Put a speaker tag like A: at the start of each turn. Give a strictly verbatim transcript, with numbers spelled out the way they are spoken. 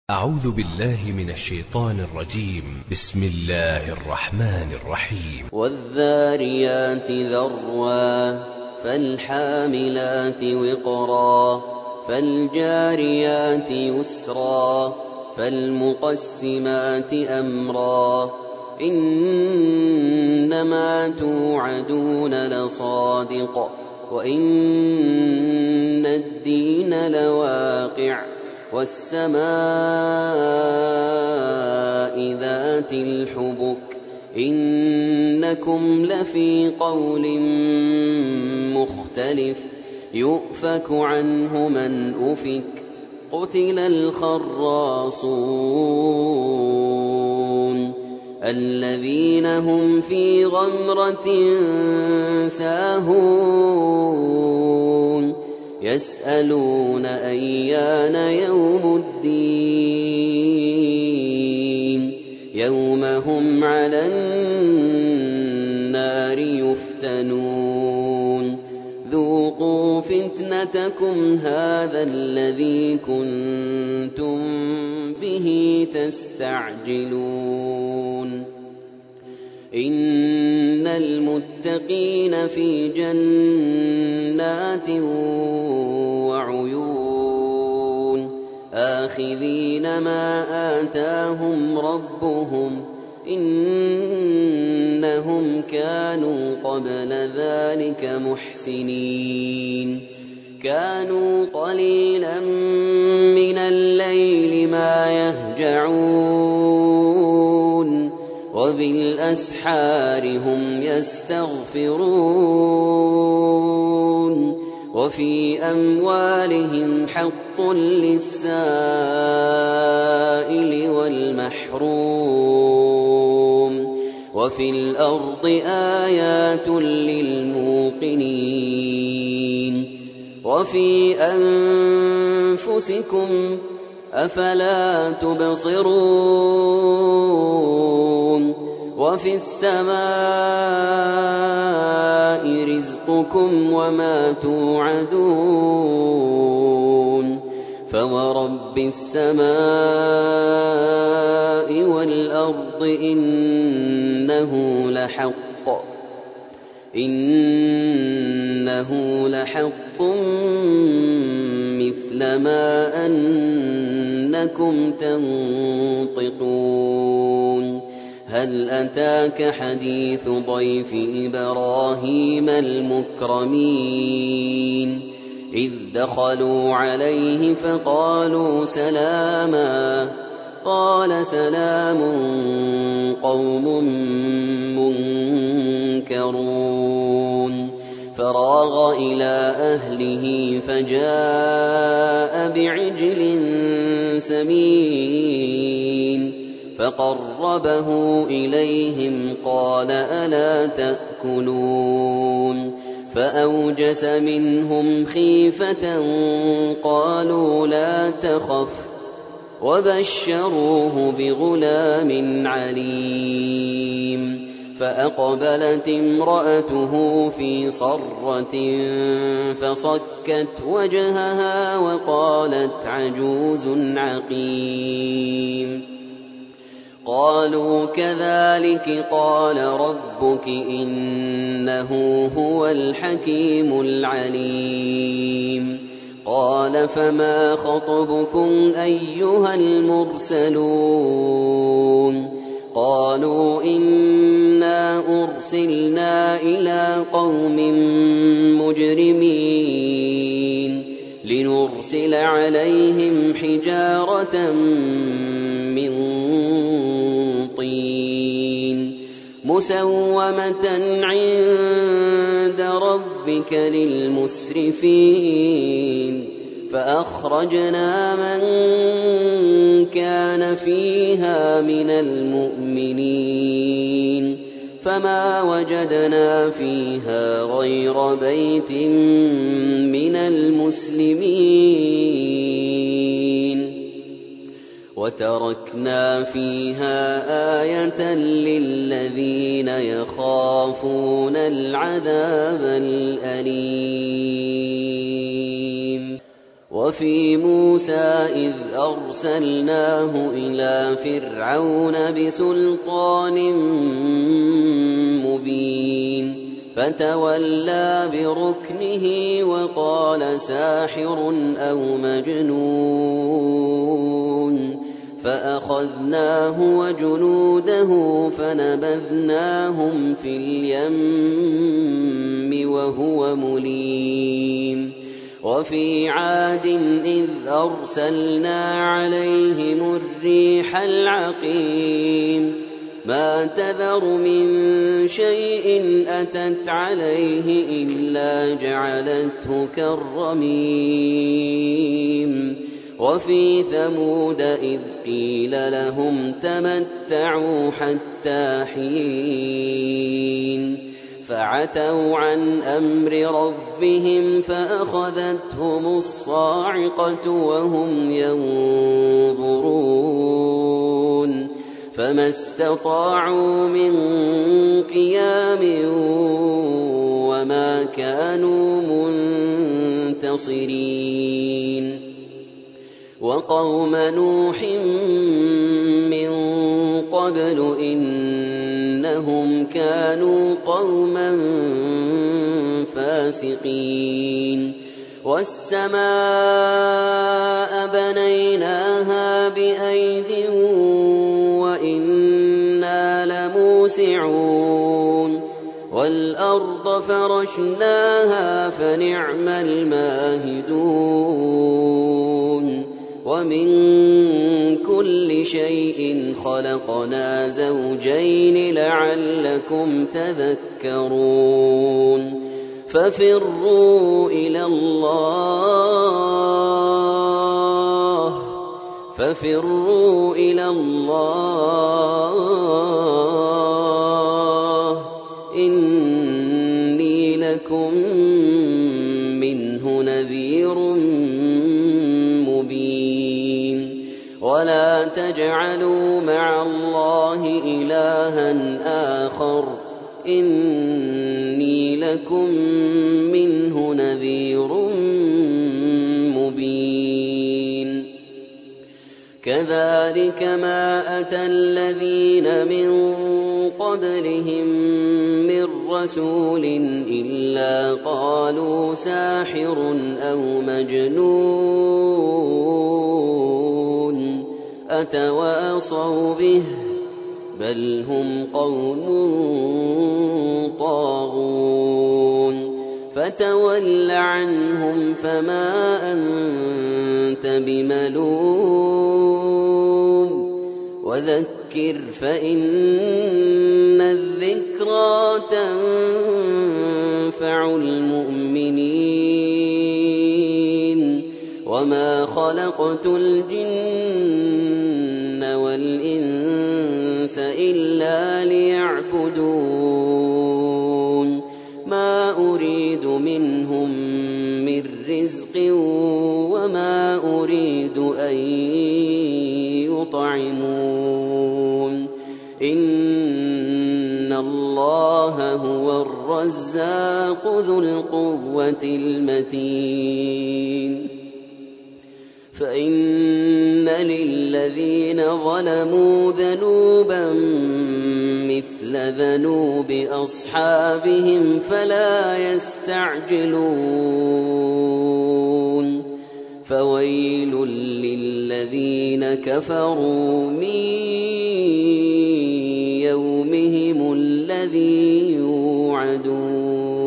A: أعوذ بالله من الشيطان الرجيم. بسم الله الرحمن الرحيم.
B: والذاريات ذروا فالحاملات وقرا فالجاريات يسرا فالمقسمات أمرا إنما توعدون لصادق وإن الدين لواقع والسماء ذات الحبك إنكم لفي قول مختلف يؤفك عنه من أفك قتل الخراصون الذين هم في غمرة ساهون يسألون أيان يوم الدين يوم هم على النار يفتنون ذوقوا فتنتكم هذا الذي كنتم به تستعجلون إن المتقين في جنات وعيون آخذين ما آتاهم ربهم إنهم كانوا قبل ذلك محسنين كانوا قليلا من الليل ما يهجعون وبالأسحار هم يستغفرون وفي أموالهم حق للسائل والمحروم وفي الأرض آيات للموقنين وفي أنفسكم أفلا تبصرون وفي السماء رزقكم وما توعدون فورب السماء والأرض إنه لحق إنه لحق مثل ما أنكم تنطقون هل أتاك حديث ضيف إبراهيم المكرمين إذ دخلوا عليه فقالوا سلاما قال سلام قوم منكرون فراغ إلى أهله فجاء بعجل سمين فقربه إليهم قال ألا تأكلون فأوجس منهم خيفة قالوا لا تخف وبشروه بغلام عليم فأقبلت امرأته في صرة فصكت وجهها وقالت عجوز عقيم قالوا كذلك قال ربك إنه هو الحكيم العليم قال فما خطبكم أيها المرسلون قالوا إنا أرسلنا إلى قوم مجرمين لنرسل عليهم حجارة من طين مسومة عند ربك للمسرفين فأخرجنا من كان فيها من المؤمنين فما وجدنا فيها غير بيت من المسلمين وتركنا فيها آية للذين يخافون العذاب الأليم وفي موسى إذ أرسلناه إلى فرعون بسلطان مبين فتولى بركنه وقال ساحر أو مجنون فأخذناه وجنوده فنبذناهم في اليم وهو مليم وفي عاد إذ أرسلنا عليهم الريح العقيم ما تذر من شيء أتت عليه إلا جعلته كالرميم وفي ثمود إذ قيل لهم تمتعوا حتى حين فعتوا عن أمر ربهم فأخذتهم الصاعقة وهم ينظرون فما استطاعوا من قيام وما كانوا منتصرين وقوم نوح من قبل إنهم كانوا قوما فاسقين والسماء بنيناها بأيد وإنا لموسعون والأرض فرشناها فنعم الماهدون ومن كل شيء خلقنا زوجين لعلكم تذكرون ففروا إلى الله ففروا إلى الله إني لكم منه نذير مبين ولا تجعلوا مع الله إلها آخر إني لكم منه نذير مبين كذلك ما أتى الذين من قبلهم من رسول إلا قالوا ساحر أو مجنون أتواصوا به بل هم قوم طاغون فتول عنهم فما أنت بملوم وذكر فإن الذكرى تنفع المؤمنين وما خلقت الجن والإنس إلا ليعبدون ما أريد منهم من رزق وما أريد أن يطعمون إن الله هو الرزاق ذو القوة المتين فإن للذين ظلموا ذنوبا مثل ذنوب أصحابهم فلا يستعجلون فويل للذين كفروا من يومهم الذي يوعدون